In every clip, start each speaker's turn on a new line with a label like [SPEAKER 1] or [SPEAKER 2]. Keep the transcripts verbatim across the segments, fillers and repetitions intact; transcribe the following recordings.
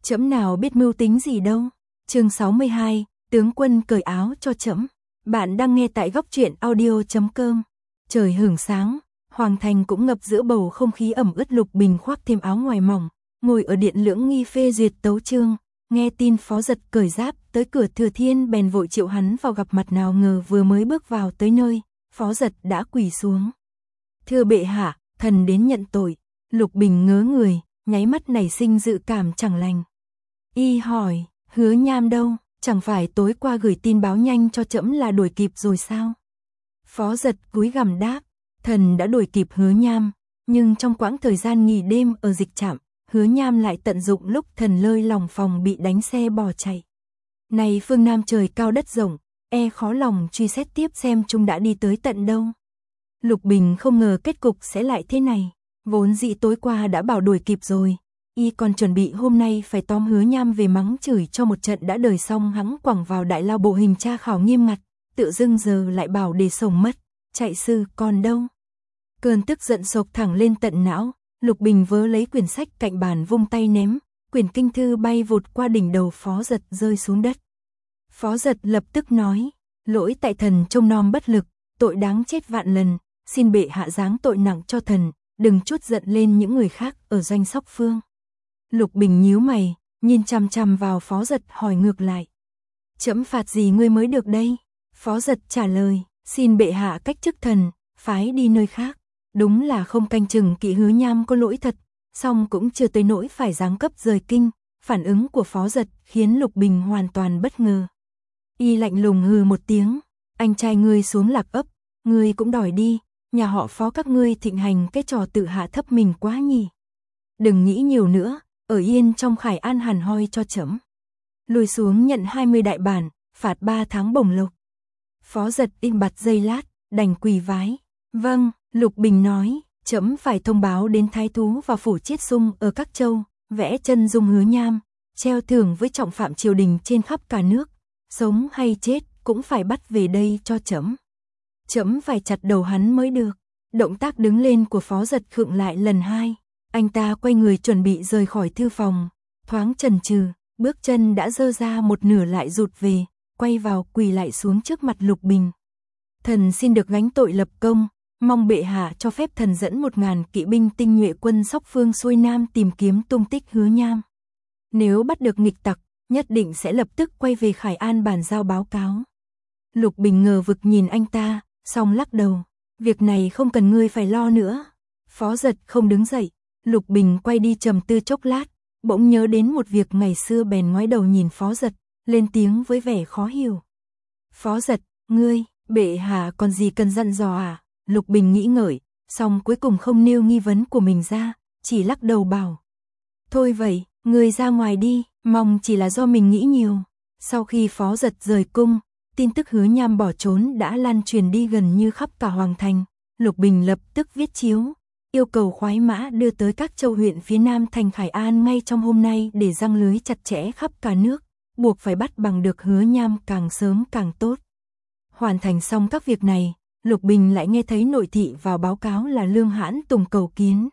[SPEAKER 1] Trẫm nào biết mưu tính gì đâu. Chương sáu mươi hai, tướng quân cởi áo cho trẫm. Bạn đang nghe tại góc truyện audio chấm com. Trời hửng sáng, hoàng thành cũng ngập giữa bầu không khí ẩm ướt. Lục Bình khoác thêm áo ngoài mỏng, ngồi ở điện lưỡng nghi phê duyệt tấu chương, nghe tin Phó Dật cởi giáp tới cửa Thừa Thiên, bèn vội triệu hắn vào gặp mặt. Nào ngờ vừa mới bước vào tới nơi, Phó Dật đã quỳ xuống. Thưa bệ hạ, thần đến nhận tội. Lục Bình ngớ người, nháy mắt nảy sinh dự cảm chẳng lành. Y hỏi, Hứa Nham đâu, chẳng phải tối qua gửi tin báo nhanh cho trẫm là đuổi kịp rồi sao? Phó Dật cúi gằm đáp, thần đã đuổi kịp Hứa Nham, nhưng trong quãng thời gian nghỉ đêm ở dịch trạm, Hứa Nham lại tận dụng lúc thần lơi lòng phòng bị đánh xe bỏ chạy. Này phương Nam trời cao đất rộng, e khó lòng truy xét tiếp xem chúng đã đi tới tận đâu. Lục Bình không ngờ kết cục sẽ lại thế này, vốn dĩ tối qua đã bảo đuổi kịp rồi, y còn chuẩn bị hôm nay phải tóm Hứa Nham về mắng chửi cho một trận đã đời, xong hắn quẳng vào đại lao bộ hình tra khảo nghiêm ngặt, tự dưng giờ lại bảo để sống mất, chạy sư còn đâu. Cơn tức giận sộc thẳng lên tận não, Lục Bình vớ lấy quyển sách cạnh bàn vung tay ném, quyển kinh thư bay vụt qua đỉnh đầu Phó Dật rơi xuống đất. Phó Dật lập tức nói, lỗi tại thần trông nom bất lực, tội đáng chết vạn lần, xin bệ hạ giáng tội nặng cho thần, đừng trút giận lên những người khác ở doanh Sóc Phương. Lục Bình nhíu mày, nhìn chằm chằm vào Phó Dật hỏi ngược lại. Trẫm phạt gì ngươi mới được đây? Phó Dật trả lời, xin bệ hạ cách chức thần, phái đi nơi khác. Đúng là không canh chừng kỵ Hứa Nham có lỗi thật, song cũng chưa tới nỗi phải giáng cấp rời kinh. Phản ứng của Phó Dật khiến Lục Bình hoàn toàn bất ngờ. Y lạnh lùng hừ một tiếng, anh trai ngươi xuống Lạc Ấp, ngươi cũng đòi đi, nhà họ Phó các ngươi thịnh hành cái trò tự hạ thấp mình quá nhỉ. Đừng nghĩ nhiều nữa, ở yên trong Khải An hàn hoi cho trẫm. Lùi xuống nhận hai mươi đại bản, phạt ba tháng bổng lộc. Phó Dật im bặt giây lát, đành quỳ vái. Vâng, Lục Bình nói, trẫm phải thông báo đến thái thú và phủ Chiết Sung ở các châu, vẽ chân dung Hứa Nham, treo thưởng với trọng phạm triều đình trên khắp cả nước, sống hay chết cũng phải bắt về đây cho trẫm. Trẫm phải chặt đầu hắn mới được. Động tác đứng lên của Phó Dật khựng lại lần hai, anh ta quay người chuẩn bị rời khỏi thư phòng, thoáng chần chừ, bước chân đã dơ ra một nửa lại rụt về, quay vào quỳ lại xuống trước mặt Lục Bình. Thần xin được gánh tội lập công, mong bệ hạ cho phép thần dẫn một ngàn kỵ binh tinh nhuệ quân Sóc Phương xuôi Nam tìm kiếm tung tích Hứa Nham. Nếu bắt được nghịch tặc, nhất định sẽ lập tức quay về Khải An bàn giao báo cáo. Lục Bình ngờ vực nhìn anh ta, xong lắc đầu, việc này không cần ngươi phải lo nữa. Phó Dật không đứng dậy, Lục Bình quay đi trầm tư chốc lát, bỗng nhớ đến một việc ngày xưa bèn ngoái đầu nhìn Phó Dật, lên tiếng với vẻ khó hiểu. Phó Dật, ngươi, bệ hạ còn gì cần dặn dò à? Lục Bình nghĩ ngợi, xong cuối cùng không nêu nghi vấn của mình ra, chỉ lắc đầu bảo. Thôi vậy, ngươi ra ngoài đi, mong chỉ là do mình nghĩ nhiều. Sau khi Phó Dật rời cung, tin tức Hứa Nham bỏ trốn đã lan truyền đi gần như khắp cả hoàng thành. Lục Bình lập tức viết chiếu, yêu cầu khoái mã đưa tới các châu huyện phía nam thành Khải An ngay trong hôm nay để giăng lưới chặt chẽ khắp cả nước, buộc phải bắt bằng được Hứa Nham càng sớm càng tốt. Hoàn thành xong các việc này, Lục Bình lại nghe thấy nội thị vào báo cáo là Lương Hãn Tùng cầu kiến.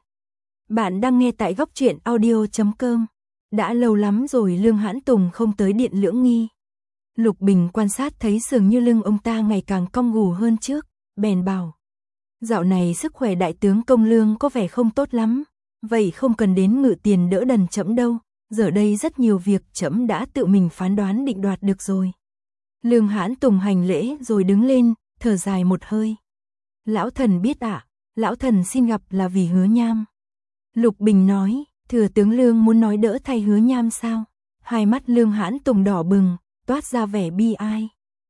[SPEAKER 1] Bạn đang nghe tại góc truyện audio chấm com. Đã lâu lắm rồi Lương Hãn Tùng không tới điện lưỡng nghi. Lục Bình quan sát thấy dường như lưng ông ta ngày càng cong gù hơn trước, bèn bảo. Dạo này sức khỏe đại tướng Công Lương có vẻ không tốt lắm, vậy không cần đến ngự tiền đỡ đần trẫm đâu, giờ đây rất nhiều việc trẫm đã tự mình phán đoán định đoạt được rồi. Lương Hãn Tùng hành lễ rồi đứng lên, thở dài một hơi. Lão thần biết ạ, à, lão thần xin gặp là vì Hứa Nham. Lục Bình nói, thừa tướng Lương muốn nói đỡ thay Hứa Nham sao? Hai mắt Lương Hãn Tùng đỏ bừng, toát ra vẻ bi ai.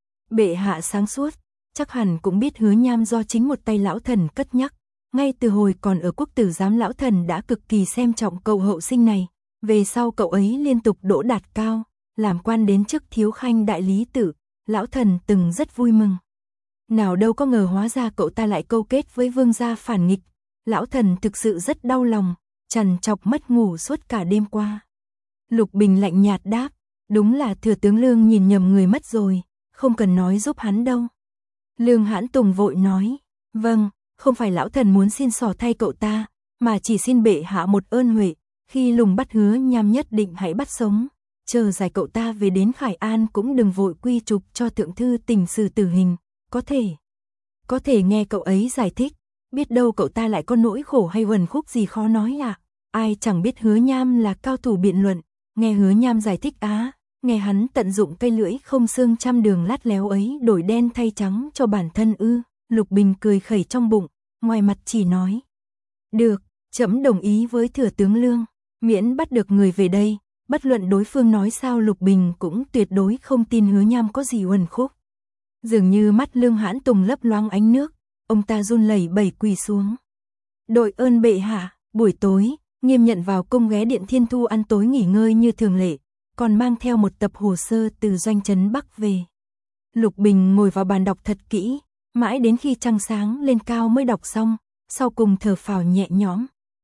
[SPEAKER 1] Bệ hạ sáng suốt, chắc hẳn cũng biết Hứa Nham do chính một tay lão thần cất nhắc. Ngay từ hồi còn ở quốc tử giám lão thần đã cực kỳ xem trọng cậu hậu sinh này. Về sau cậu ấy liên tục đỗ đạt cao, làm quan đến chức thiếu khanh đại lý tự, lão thần từng rất vui mừng. Nào đâu có ngờ hóa ra cậu ta lại câu kết với vương gia phản nghịch. Lão thần thực sự rất đau lòng, trằn trọc mất ngủ suốt cả đêm qua. Lục Bình lạnh nhạt đáp, đúng là thừa tướng Lương nhìn nhầm người mất rồi, không cần nói giúp hắn đâu. Lương Hãn Tùng vội nói, vâng, không phải lão thần muốn xin xỏ thay cậu ta, mà chỉ xin bệ hạ một ơn huệ, Khi lùng bắt Hứa Nham nhất định hãy bắt sống, chờ giải cậu ta về đến Khải An cũng đừng vội quy chụp cho thượng thư tỉnh xử tử hình, có thể, có thể nghe cậu ấy giải thích, biết đâu cậu ta lại có nỗi khổ hay uẩn khúc gì khó nói à. Ai chẳng biết Hứa Nham là cao thủ biện luận, nghe Hứa Nham giải thích á, nghe hắn tận dụng cây lưỡi không xương trăm đường lát léo ấy đổi đen thay trắng cho bản thân ư. Lục Bình cười khẩy trong bụng, ngoài mặt chỉ nói: "Được, trẫm đồng ý với thừa tướng Lương, miễn bắt được người về đây." Bất luận đối phương nói sao Lục Bình cũng tuyệt đối không tin Hứa Nham có gì uẩn khúc. Dường như mắt Lương Hãn Tùng lấp loáng ánh nước, ông ta run lẩy bẩy quỳ xuống. "Đội ơn bệ hạ." Buổi tối, Nghiêm Nhận vào cung ghé điện Thiên Thu ăn tối nghỉ ngơi như thường lệ, còn mang theo một tập hồ sơ từ doanh trấn Bắc về. Lục Bình ngồi vào bàn đọc thật kỹ, mãi đến khi trăng sáng lên cao mới đọc xong, sau cùng thở phào nhẹ nhõm.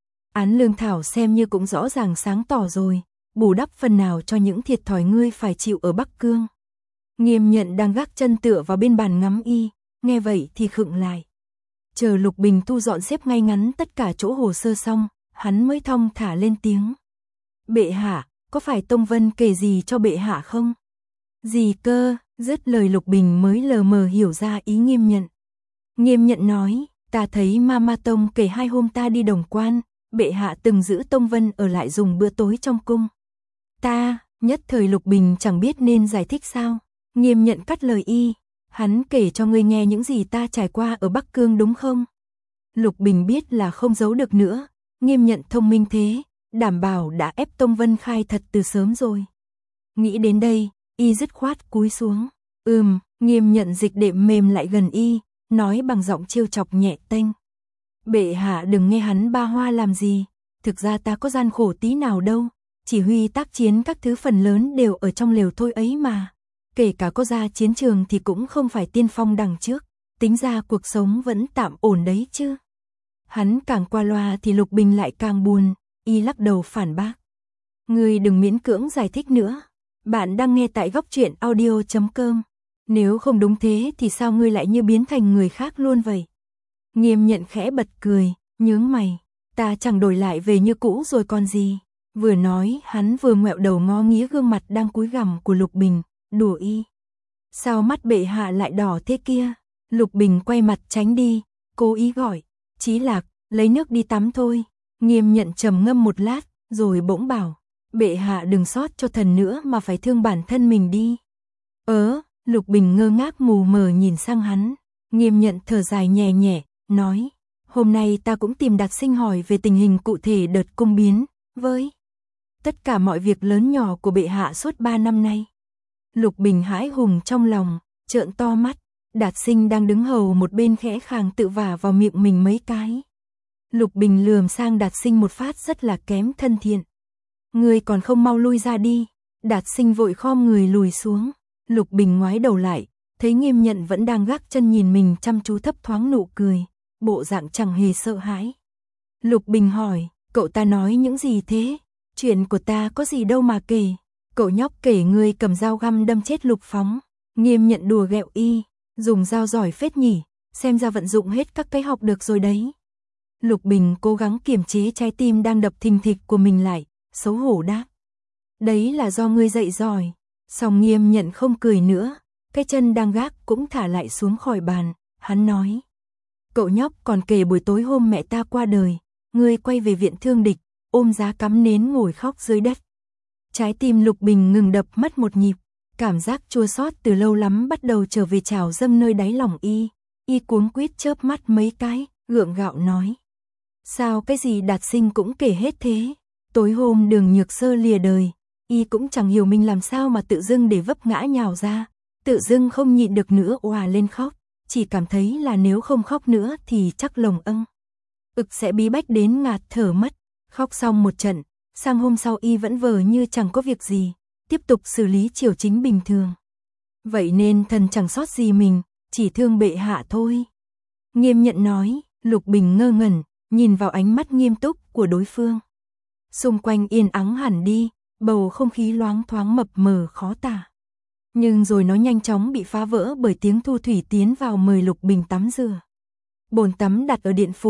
[SPEAKER 1] Án lương thảo xem như cũng rõ ràng sáng tỏ rồi, bù đắp phần nào cho những thiệt thòi ngươi phải chịu ở Bắc Cương. Nghiêm Nhận đang gác chân tựa vào bên bàn ngắm y, nghe vậy thì khựng lại. Chờ Lục Bình thu dọn xếp ngay ngắn tất cả chỗ hồ sơ xong, hắn mới thong thả lên tiếng. "Bệ hạ, có phải Tông Vân kể gì cho bệ hạ không?" "Gì cơ?" Dứt lời Lục Bình mới lờ mờ hiểu ra ý Nghiêm Nhận. Nghiêm Nhận nói: "Ta thấy Mama Tông kể hai hôm ta đi Đồng Quan, bệ hạ từng giữ Tông Vân ở lại dùng bữa tối trong cung." "Ta..." Nhất thời Lục Bình chẳng biết nên giải thích sao. Nghiêm Nhận cắt lời y: "Hắn kể cho ngươi nghe những gì ta trải qua ở Bắc Cương đúng không?" Lục Bình biết là không giấu được nữa, Nghiêm Nhận thông minh thế, đảm bảo đã ép Tông Vân khai thật từ sớm rồi. Nghĩ đến đây, y dứt khoát cúi xuống. Ừm, Nghiêm Nhận dịch đệm mềm lại gần y, nói bằng giọng trêu chọc nhẹ tênh. "Bệ hạ đừng nghe hắn ba hoa làm gì, thực ra ta có gian khổ tí nào đâu, chỉ huy tác chiến các thứ phần lớn đều ở trong lều thôi ấy mà. Kể cả có ra chiến trường thì cũng không phải tiên phong đằng trước, tính ra cuộc sống vẫn tạm ổn đấy chứ." Hắn càng qua loa thì Lục Bình lại càng buồn, y lắc đầu phản bác. "Ngươi đừng miễn cưỡng giải thích nữa, bạn đang nghe tại góc truyện audio chấm com. Nếu không đúng thế thì sao ngươi lại như biến thành người khác luôn vậy?" Nghiêm Nhận khẽ bật cười, nhướng mày. "Ta chẳng đổi lại về như cũ rồi còn gì." Vừa nói hắn vừa ngoẹo đầu ngó nghía gương mặt đang cúi gằm của Lục Bình, đùa y. "Sao mắt bệ hạ lại đỏ thế kia?" Lục Bình quay mặt tránh đi, cố ý gọi: "Chí Lạc, lấy nước đi tắm thôi." Nghiêm Nhận trầm ngâm một lát, rồi bỗng bảo: "Bệ hạ đừng sót cho thần nữa mà phải thương bản thân mình đi." "Ớ?" Lục Bình ngơ ngác mù mờ nhìn sang hắn. Nghiêm Nhận thở dài nhẹ nhẹ, nói: "Hôm nay ta cũng tìm Đạt Sinh hỏi về tình hình cụ thể đợt cung biến, với tất cả mọi việc lớn nhỏ của bệ hạ suốt ba năm nay." Lục Bình hãi hùng trong lòng, trợn to mắt. Đạt Sinh đang đứng hầu một bên khẽ khàng tự vả vào miệng mình mấy cái. Lục Bình lườm sang Đạt Sinh một phát rất là kém thân thiện. "Ngươi còn không mau lui ra đi." Đạt Sinh vội khom người lùi xuống. Lục Bình ngoái đầu lại, thấy Nghiêm Nhận vẫn đang gác chân nhìn mình chăm chú, thấp thoáng nụ cười, bộ dạng chẳng hề sợ hãi. Lục Bình hỏi: "Cậu ta nói những gì thế? Chuyện của ta có gì đâu mà kể." "Cậu nhóc kể ngươi cầm dao găm đâm chết Lục Phóng." Nghiêm Nhận đùa ghẹo y: "Dùng dao giỏi phết nhỉ, xem ra vận dụng hết các cái học được rồi đấy." Lục Bình cố gắng kiềm chế trái tim đang đập thình thịch của mình lại, xấu hổ đáp: "Đấy là do ngươi dạy giỏi." Song Nghiêm Nhận không cười nữa, cái chân đang gác cũng thả lại xuống khỏi bàn, hắn nói: "Cậu nhóc còn kể buổi tối hôm mẹ ta qua đời, ngươi quay về viện thương địch, ôm giá cắm nến ngồi khóc dưới đất." Trái tim Lục Bình ngừng đập mất một nhịp, cảm giác chua xót từ lâu lắm bắt đầu trở về trào dâng nơi đáy lòng y. Y cuống quýt chớp mắt mấy cái, gượng gạo nói: "Sao cái gì Đạt Sinh cũng kể hết thế? Tối hôm Đường Nhược Sơ lìa đời, y cũng chẳng hiểu mình làm sao mà tự dưng để vấp ngã nhào ra, tự dưng không nhịn được nữa òa lên khóc, chỉ cảm thấy là nếu không khóc nữa thì chắc lồng âng ực sẽ bí bách đến ngạt thở mất." Khóc xong một trận, sang hôm sau y vẫn vờ như chẳng có việc gì, tiếp tục xử lý triều chính bình thường. "Vậy nên thần chẳng sót gì mình, chỉ thương bệ hạ thôi." Nghiêm Nhận nói. Lục Bình ngơ ngẩn, nhìn vào ánh mắt nghiêm túc của đối phương. Xung quanh yên ắng hẳn đi, bầu không khí loáng thoáng mập mờ khó tả. Nhưng rồi nó nhanh chóng bị phá vỡ bởi tiếng Thu Thủy tiến vào mời Lục Bình tắm rửa. Bồn tắm đặt ở điện phủ,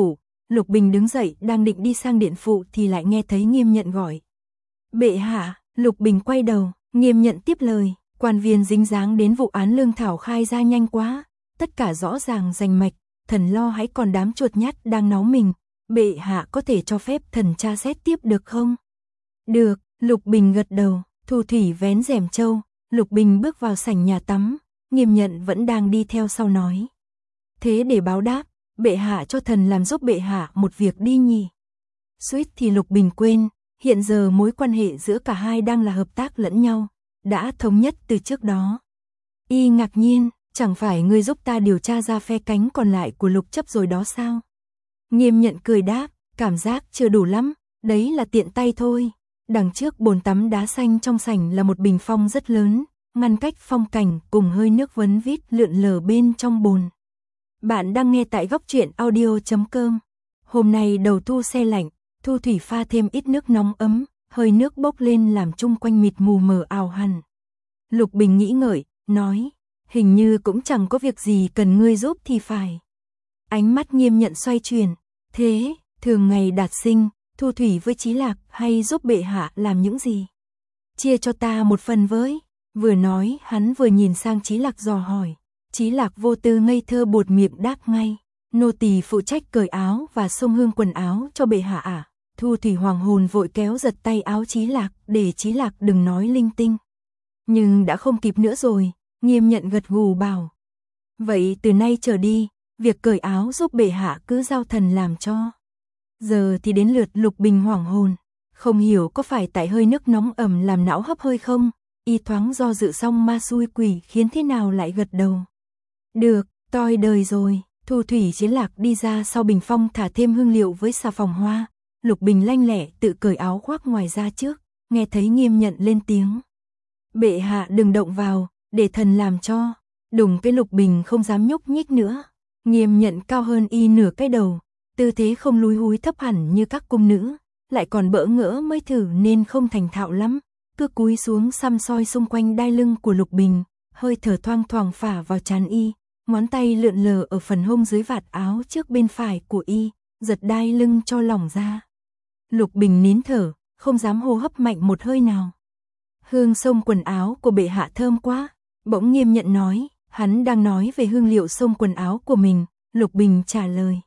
[SPEAKER 1] Lục Bình đứng dậy đang định đi sang điện phụ thì lại nghe thấy Nghiêm Nhận gọi. Bệ hạ, Lục Bình quay đầu, Nghiêm Nhận tiếp lời, quan viên dính dáng đến vụ án lương thảo khai ra nhanh quá, tất cả rõ ràng rành mạch, thần lo hãy còn đám chuột nhắt đang náu mình, bệ hạ có thể cho phép thần tra xét tiếp được không? Được, Lục Bình gật đầu, Thu Thủy vén rèm trâu, Lục Bình bước vào sảnh nhà tắm, Nghiêm Nhận vẫn đang đi theo sau nói. Thế để báo đáp, bệ hạ cho thần làm giúp bệ hạ một việc đi nhỉ. Suýt thì Lục Bình quên, hiện giờ mối quan hệ giữa cả hai đang là hợp tác lẫn nhau, đã thống nhất từ trước đó. Y ngạc nhiên, chẳng phải ngươi giúp ta điều tra ra phe cánh còn lại của Lục chấp rồi đó sao? Nghiêm Nhận cười đáp, cảm giác chưa đủ lắm, đấy là tiện tay thôi. Đằng trước bồn tắm đá xanh trong sảnh là một bình phong rất lớn, ngăn cách phong cảnh cùng hơi nước vấn vít lượn lờ bên trong bồn. Bạn đang nghe tại góc truyện audio chấm com. Hôm nay đầu thu se lạnh, Thu Thủy pha thêm ít nước nóng ấm, hơi nước bốc lên làm chung quanh mịt mù mờ ảo hẳn. Lục Bình nghĩ ngợi, nói, hình như cũng chẳng có việc gì cần ngươi giúp thì phải. Ánh mắt Nghiêm Nhận xoay chuyển, thế, thường ngày Đạt Sinh, Thu Thủy với Chí Lạc hay giúp bệ hạ làm những gì? Chia cho ta một phần với. Vừa nói hắn vừa nhìn sang Chí Lạc dò hỏi. Chí Lạc vô tư ngây thơ buột miệng đáp ngay. Nô tỳ phụ trách cởi áo và xông hương quần áo cho bệ hạ à? Thu Thủy hoàng hồn vội kéo giật tay áo Chí Lạc để Chí Lạc đừng nói linh tinh. Nhưng đã không kịp nữa rồi, Nghiêm Nhận gật gù bảo. Vậy từ nay trở đi, việc cởi áo giúp bệ hạ cứ giao thần làm cho. Giờ thì đến lượt Lục Bình hoảng hồn, không hiểu có phải tại hơi nước nóng ẩm làm não hấp hơi không, y thoáng do dự xong ma xui quỷ khiến thế nào lại gật đầu. Được, toi đời rồi, Thu Thủy Chí Lạc đi ra sau bình phong thả thêm hương liệu với xà phòng hoa, Lục Bình lanh lẹ tự cởi áo khoác ngoài ra trước, nghe thấy Nghiêm Nhận lên tiếng. Bệ hạ đừng động vào, để thần làm cho, đùng cái Lục Bình không dám nhúc nhích nữa, Nghiêm Nhận cao hơn y nửa cái đầu. Tư thế không lúi húi thấp hẳn như các cung nữ, lại còn bỡ ngỡ mới thử nên không thành thạo lắm, cứ cúi xuống xăm soi xung quanh đai lưng của Lục Bình, hơi thở thoang thoảng phả vào trán y, ngón tay lượn lờ ở phần hông dưới vạt áo trước bên phải của y, giật đai lưng cho lỏng ra. Lục Bình nín thở, không dám hô hấp mạnh một hơi nào. Hương xông quần áo của bệ hạ thơm quá, bỗng Nghiêm Nhận nói, hắn đang nói về hương liệu xông quần áo của mình, Lục Bình trả lời.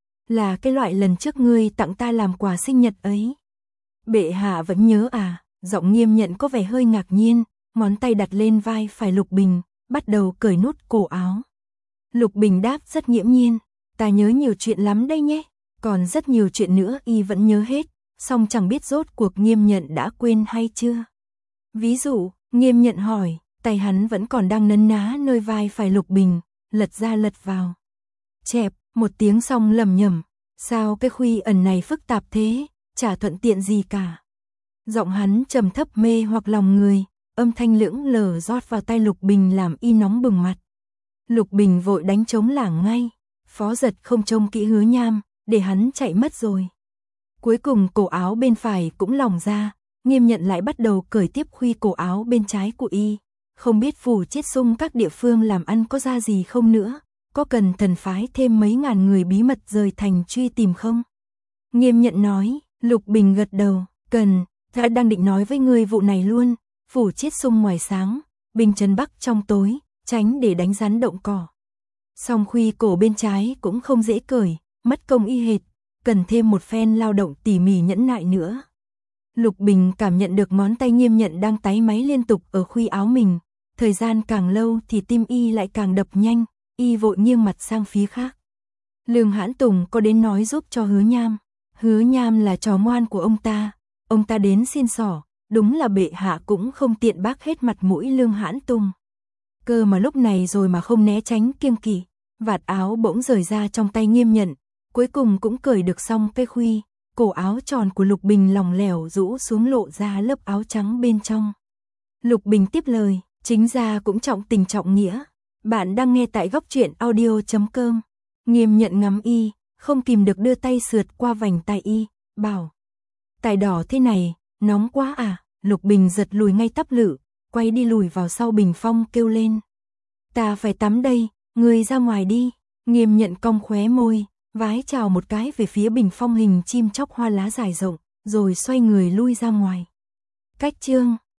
[SPEAKER 1] Là cái loại lần trước ngươi tặng ta làm quà sinh nhật ấy. Bệ hạ vẫn nhớ à? Giọng Nghiêm Nhận có vẻ hơi ngạc nhiên, ngón tay đặt lên vai phải Lục Bình, bắt đầu cởi nút cổ áo. Lục Bình đáp rất nghiễm nhiên, ta nhớ nhiều chuyện lắm đây nhé, còn rất nhiều chuyện nữa y vẫn nhớ hết, song chẳng biết rốt cuộc Nghiêm Nhận đã quên hay chưa. Ví dụ, Nghiêm Nhận hỏi, tay hắn vẫn còn đang nấn ná nơi vai phải Lục Bình, lật ra lật vào. Chẹp, một tiếng xong lầm nhầm, sao cái khuy ẩn này phức tạp thế, chả thuận tiện gì cả. Giọng hắn trầm thấp mê hoặc lòng người, âm thanh lưỡng lờ rót vào tay Lục Bình làm y nóng bừng mặt. Lục Bình vội đánh trống lảng ngay, Phó Giật không trông kỹ Hứa Nham, để hắn chạy mất rồi. Cuối cùng cổ áo bên phải cũng lỏng ra, Nghiêm Nhận lại bắt đầu cởi tiếp khuy cổ áo bên trái của y, không biết phủ chết sung các địa phương làm ăn có ra gì không nữa. Có cần thần phái thêm mấy ngàn người bí mật rời thành truy tìm không? Nghiêm Nhận nói, Lục Bình gật đầu, cần, ta đang định nói với ngươi vụ này luôn, phủ chiết sung ngoài sáng, bình trấn bắc trong tối, tránh để đánh rắn động cỏ. Song khuy cổ bên trái cũng không dễ cởi, mất công y hệt, cần thêm một phen lao động tỉ mỉ nhẫn nại nữa. Lục Bình cảm nhận được ngón tay Nghiêm Nhận đang táy máy liên tục ở khuy áo mình, thời gian càng lâu thì tim y lại càng đập nhanh. Y vội nghiêng mặt sang phía khác. Lương Hãn Tùng có đến nói giúp cho Hứa Nham. Hứa Nham là trò ngoan của ông ta. Ông ta đến xin xỏ, đúng là bệ hạ cũng không tiện bác hết mặt mũi Lương Hãn Tùng. Cơ mà lúc này rồi mà không né tránh kiêng kỵ, vạt áo bỗng rời ra trong tay Nghiêm Nhận, cuối cùng cũng cởi được xong cái khuy, cổ áo tròn của Lục Bình lỏng lẻo rũ xuống lộ ra lớp áo trắng bên trong. Lục Bình tiếp lời, chính ra cũng trọng tình trọng nghĩa. Bạn đang nghe tại góc truyện audio chấm com. Nghiêm Nhận ngắm y, không kìm được đưa tay sượt qua vành tai y, bảo. Tài đỏ thế này, nóng quá à, Lục Bình giật lùi ngay tắp lự, quay đi lùi vào sau bình phong kêu lên. Ta phải tắm đây, ngươi ra ngoài đi, Nghiêm Nhận cong khóe môi, Vái chào một cái về phía bình phong hình chim chóc hoa lá dài rộng, rồi xoay người lui ra ngoài. Cách chương